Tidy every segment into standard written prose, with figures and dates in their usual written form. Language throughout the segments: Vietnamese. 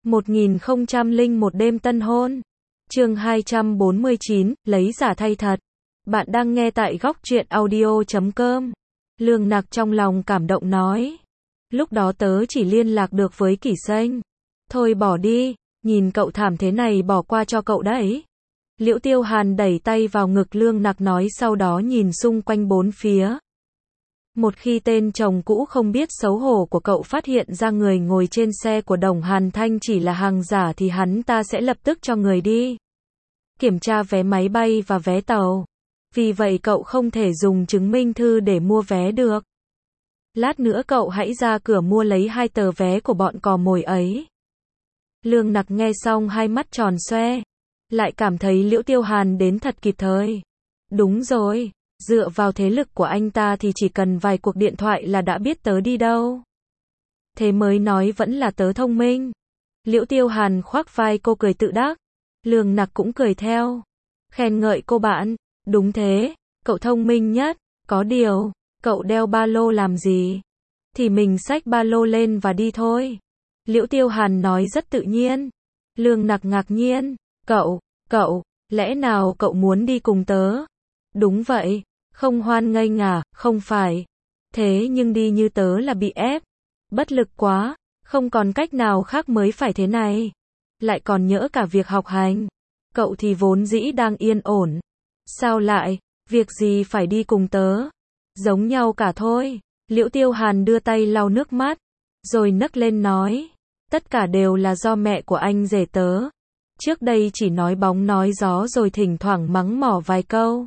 1001 đêm tân hôn. Chương 249, lấy giả thay thật. Bạn đang nghe tại góc truyện audio.com. Lương Nặc trong lòng cảm động nói. Lúc đó tớ chỉ liên lạc được với Kỷ Xanh. Thôi bỏ đi, nhìn cậu thảm thế này bỏ qua cho cậu đấy. Liễu Tiêu Hàn đẩy tay vào ngực Lương Nặc nói, sau đó nhìn xung quanh bốn phía. Một khi tên chồng cũ không biết xấu hổ của cậu phát hiện ra người ngồi trên xe của Đồng Hàn Thanh chỉ là hàng giả thì hắn ta sẽ lập tức cho người đi kiểm tra vé máy bay và vé tàu. Vì vậy cậu không thể dùng chứng minh thư để mua vé được. Lát nữa cậu hãy ra cửa mua lấy 2 tờ vé của bọn cò mồi ấy. Lương Nặc nghe xong hai mắt tròn xoe. Lại cảm thấy Liễu Tiêu Hàn đến thật kịp thời. Đúng rồi, dựa vào thế lực của anh ta thì chỉ cần vài cuộc điện thoại là đã biết tớ đi đâu. Thế mới nói vẫn là tớ thông minh. Liễu Tiêu Hàn khoác vai cô cười tự đắc. Lương Nặc cũng cười theo. Khen ngợi cô bạn. Đúng thế, cậu thông minh nhất. Có điều, cậu đeo ba lô làm gì? Thì mình xách ba lô lên và đi thôi. Liễu Tiêu Hàn nói rất tự nhiên. Lương Nặc ngạc nhiên. Cậu, lẽ nào cậu muốn đi cùng tớ? Đúng vậy, không hoan nghênh à, không phải. Thế nhưng đi như tớ là bị ép. Bất lực quá, không còn cách nào khác mới phải thế này. Lại còn nhỡ cả việc học hành. Cậu thì vốn dĩ đang yên ổn. Sao lại, việc gì phải đi cùng tớ? Giống nhau cả thôi. Liễu Tiêu Hàn đưa tay lau nước mắt. Rồi nấc lên nói. Tất cả đều là do mẹ của anh rể tớ. Trước đây chỉ nói bóng nói gió rồi thỉnh thoảng mắng mỏ vài câu.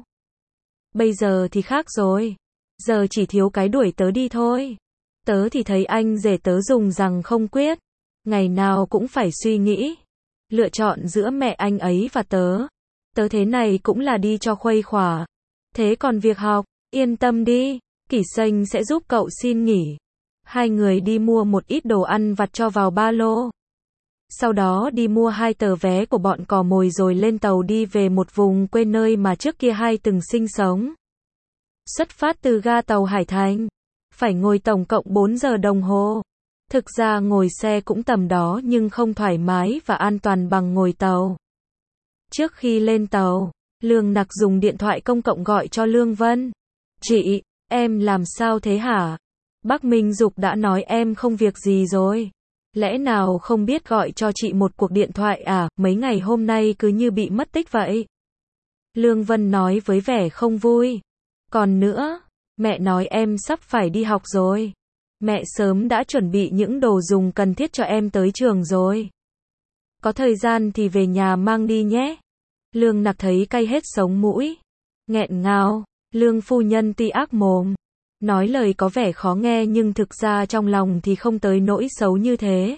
Bây giờ thì khác rồi. Giờ chỉ thiếu cái đuổi tớ đi thôi. Tớ thì thấy anh rể tớ dùng rằng không quyết. Ngày nào cũng phải suy nghĩ. Lựa chọn giữa mẹ anh ấy và tớ. Tớ thế này cũng là đi cho khuây khỏa. Thế còn việc học, yên tâm đi. Kỷ Xanh sẽ giúp cậu xin nghỉ. Hai người đi mua một ít đồ ăn vặt cho vào ba lô. Sau đó đi mua 2 tờ vé của bọn cò mồi rồi lên tàu đi về một vùng quê nơi mà trước kia hai từng sinh sống. Xuất phát từ ga tàu Hải Thành. Phải ngồi tổng cộng 4 giờ đồng hồ. Thực ra ngồi xe cũng tầm đó nhưng không thoải mái và an toàn bằng ngồi tàu. Trước khi lên tàu, Lương Nặc dùng điện thoại công cộng gọi cho Lương Vân. Chị, em làm sao thế hả? Bác Minh Dục đã nói em không việc gì rồi. Lẽ nào không biết gọi cho chị một cuộc điện thoại à, mấy ngày hôm nay cứ như bị mất tích vậy. Lương Vân nói với vẻ không vui. Còn nữa, mẹ nói em sắp phải đi học rồi. Mẹ sớm đã chuẩn bị những đồ dùng cần thiết cho em tới trường rồi. Có thời gian thì về nhà mang đi nhé. Lương Nặc thấy cay hết sống mũi. Nghẹn ngào, Lương phu nhân ti ác mồm. Nói lời có vẻ khó nghe nhưng thực ra trong lòng thì không tới nỗi xấu như thế.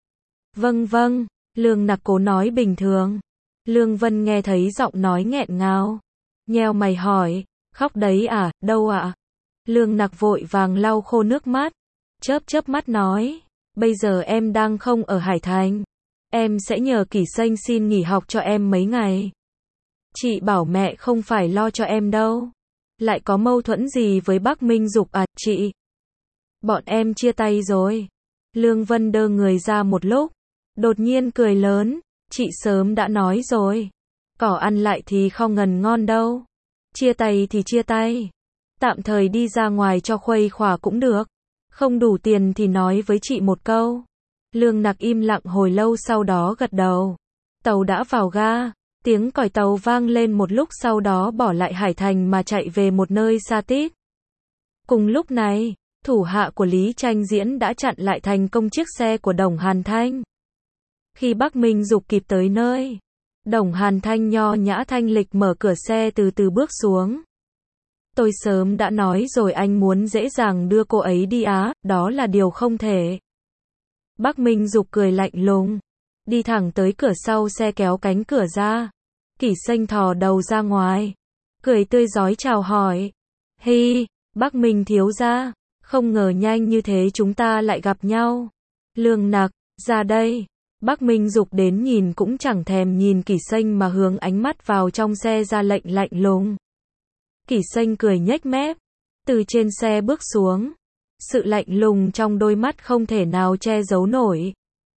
Vâng, Lương Nặc cố nói bình thường. Lương Vân nghe thấy giọng nói nghẹn ngào. Nheo mày hỏi, khóc đấy à, đâu ạ? Lương Nặc vội vàng lau khô nước mắt. Chớp mắt nói, bây giờ em đang không ở Hải Thành. Em sẽ nhờ Kỷ Xanh xin nghỉ học cho em mấy ngày. Chị bảo mẹ không phải lo cho em đâu. Lại có mâu thuẫn gì với bác Minh Dục à, chị? Bọn em chia tay rồi. Lương Vân đơ người ra một lúc. Đột nhiên cười lớn. Chị sớm đã nói rồi. Cỏ ăn lại thì không ngần ngon đâu. Chia tay thì chia tay. Tạm thời đi ra ngoài cho khuây khỏa cũng được. Không đủ tiền thì nói với chị một câu. Lương Nặc im lặng hồi lâu sau đó gật đầu. Tàu đã vào ga. Tiếng còi tàu vang lên một lúc sau đó bỏ lại Hải Thành mà chạy về một nơi xa tít. Cùng lúc này, thủ hạ của Lý Tranh Diễn đã chặn lại thành công chiếc xe của Đồng Hàn Thanh. Khi Bác Minh Dục kịp tới nơi, Đồng Hàn Thanh nho nhã thanh lịch mở cửa xe từ từ bước xuống. Tôi sớm đã nói rồi anh muốn dễ dàng đưa cô ấy đi á, đó là điều không thể. Bác Minh Dục cười lạnh lùng. Đi thẳng tới cửa sau xe kéo cánh cửa ra. Kỷ Xanh thò đầu ra ngoài. Cười tươi rói chào hỏi. Hi, bác Minh thiếu gia. Không ngờ nhanh như thế chúng ta lại gặp nhau. Lương Nặc, ra đây. Bác Minh Dục đến nhìn cũng chẳng thèm nhìn Kỷ Xanh mà hướng ánh mắt vào trong xe ra lệnh lạnh lùng. Kỷ Xanh cười nhếch mép. Từ trên xe bước xuống. Sự lạnh lùng trong đôi mắt không thể nào che giấu nổi.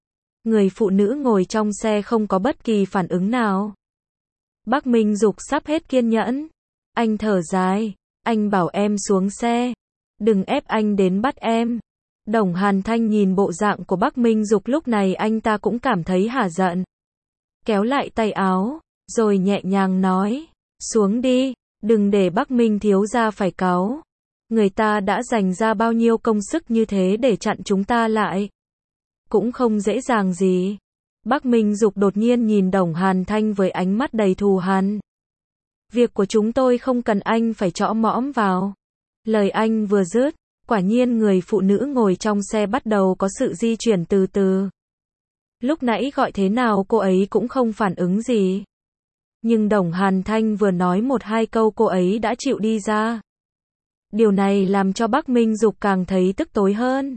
Người phụ nữ ngồi trong xe không có bất kỳ phản ứng nào. Bác Minh Dục sắp hết kiên nhẫn. Anh thở dài. Anh bảo em xuống xe. Đừng ép anh đến bắt em. Đồng Hàn Thanh nhìn bộ dạng của Bác Minh Dục lúc này anh ta cũng cảm thấy hả giận. Kéo lại tay áo, rồi nhẹ nhàng nói. Xuống đi, đừng để Bác Minh thiếu gia phải cáu. Người ta đã dành ra bao nhiêu công sức như thế để chặn chúng ta lại. Cũng không dễ dàng gì. Bác Minh Dục đột nhiên nhìn Đồng Hàn Thanh với ánh mắt đầy thù hằn. Việc của chúng tôi không cần anh phải chõ mõm vào. Lời anh vừa dứt, quả nhiên người phụ nữ ngồi trong xe bắt đầu có sự di chuyển từ từ. Lúc nãy gọi thế nào cô ấy cũng không phản ứng gì. Nhưng Đồng Hàn Thanh vừa nói một hai câu cô ấy đã chịu đi ra. Điều này làm cho Bác Minh Dục càng thấy tức tối hơn.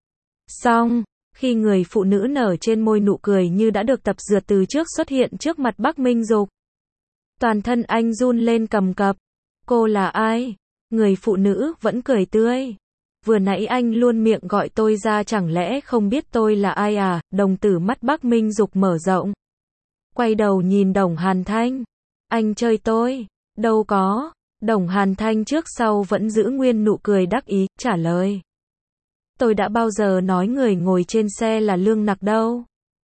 Xong, khi người phụ nữ nở trên môi nụ cười như đã được tập dượt từ trước xuất hiện trước mặt Bác Minh Dục. Toàn thân anh run lên cầm cập. Cô là ai? Người phụ nữ vẫn cười tươi. Vừa nãy anh luôn miệng gọi tôi ra chẳng lẽ không biết tôi là ai à? Đồng tử mắt Bác Minh Dục mở rộng. Quay đầu nhìn Đồng Hàn Thanh. Anh chơi tôi? Đâu có. Đồng Hàn Thanh trước sau vẫn giữ nguyên nụ cười đắc ý, trả lời. Tôi đã bao giờ nói người ngồi trên xe là Lương Nặc đâu.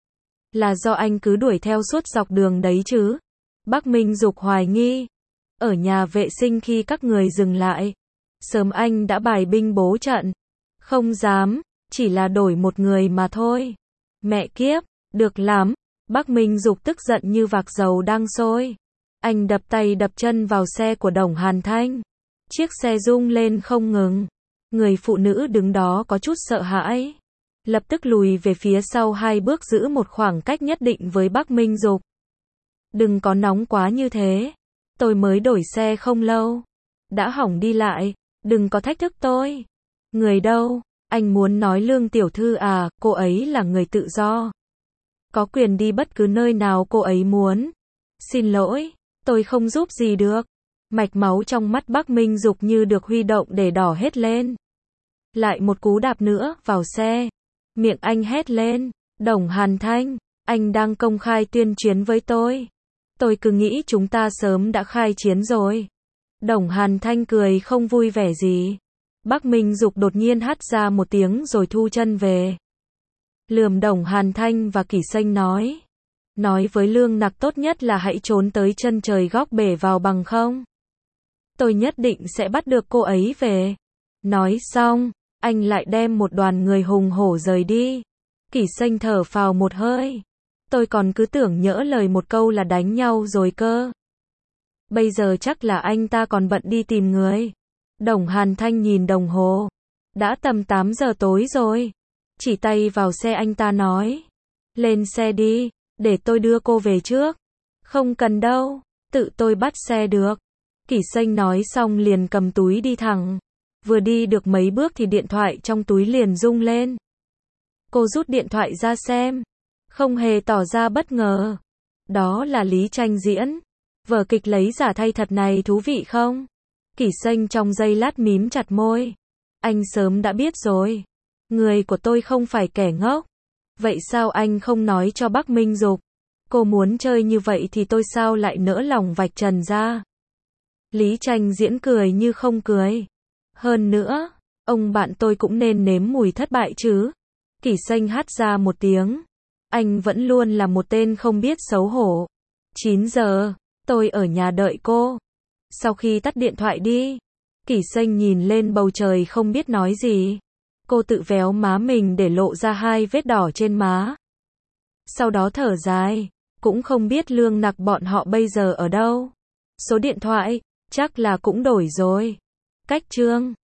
Là do anh cứ đuổi theo suốt dọc đường đấy chứ. Bác Minh Dục hoài nghi. Ở nhà vệ sinh khi các người dừng lại. Sớm anh đã bài binh bố trận. Không dám, chỉ là đổi một người mà thôi. Mẹ kiếp, được lắm. Bác Minh Dục tức giận như vạc dầu đang sôi. Anh đập tay đập chân vào xe của Đồng Hàn Thanh. Chiếc xe rung lên không ngừng. Người phụ nữ đứng đó có chút sợ hãi. Lập tức lùi về phía sau 2 bước giữ một khoảng cách nhất định với Bác Minh Dục. Đừng có nóng quá như thế. Tôi mới đổi xe không lâu. Đã hỏng đi lại. Đừng có thách thức tôi. Người đâu? Anh muốn nói Lương tiểu thư à, cô ấy là người tự do. Có quyền đi bất cứ nơi nào cô ấy muốn. Xin lỗi, tôi không giúp gì được. Mạch máu trong mắt Bác Minh Dục như được huy động để đỏ hết lên. Lại một cú đạp nữa vào xe. Miệng anh hét lên. Đồng Hàn Thanh, anh đang công khai tuyên chiến với tôi. Tôi cứ nghĩ chúng ta sớm đã khai chiến rồi. Đồng Hàn Thanh cười không vui vẻ gì. Bác Minh Dục đột nhiên hắt ra một tiếng rồi thu chân về. Lườm Đồng Hàn Thanh và Kỷ Sênh nói. Nói với Lương Nặc tốt nhất là hãy trốn tới chân trời góc bể vào bằng không. Tôi nhất định sẽ bắt được cô ấy về. Nói xong, anh lại đem một đoàn người hùng hổ rời đi. Kỷ Sênh thở phào một hơi. Tôi còn cứ tưởng nhỡ lời một câu là đánh nhau rồi cơ. Bây giờ chắc là anh ta còn bận đi tìm người. Đồng Hàn Thanh nhìn đồng hồ. Đã tầm 8 giờ tối rồi. Chỉ tay vào xe anh ta nói. Lên xe đi, để tôi đưa cô về trước. Không cần đâu, tự tôi bắt xe được. Kỷ Sênh nói xong liền cầm túi đi thẳng. Vừa đi được mấy bước thì điện thoại trong túi liền rung lên. Cô rút điện thoại ra xem. Không hề tỏ ra bất ngờ. Đó là Lý Tranh diễn. Vở kịch lấy giả thay thật này thú vị không? Kỷ Sênh trong giây lát mím chặt môi. Anh sớm đã biết rồi. Người của tôi không phải kẻ ngốc. Vậy sao anh không nói cho Bác Minh Dục? Cô muốn chơi như vậy thì tôi sao lại nỡ lòng vạch trần ra? Lý Tranh diễn cười như không cười. Hơn nữa, ông bạn tôi cũng nên nếm mùi thất bại chứ. Kỷ Sênh hắt ra một tiếng. Anh vẫn luôn là một tên không biết xấu hổ. 9 giờ, tôi ở nhà đợi cô. Sau khi tắt điện thoại đi, Kỷ Sênh nhìn lên bầu trời không biết nói gì. Cô tự véo má mình để lộ ra 2 vết đỏ trên má. Sau đó thở dài, cũng không biết Lương Nặc bọn họ bây giờ ở đâu. Số điện thoại, chắc là cũng đổi rồi. Cách chương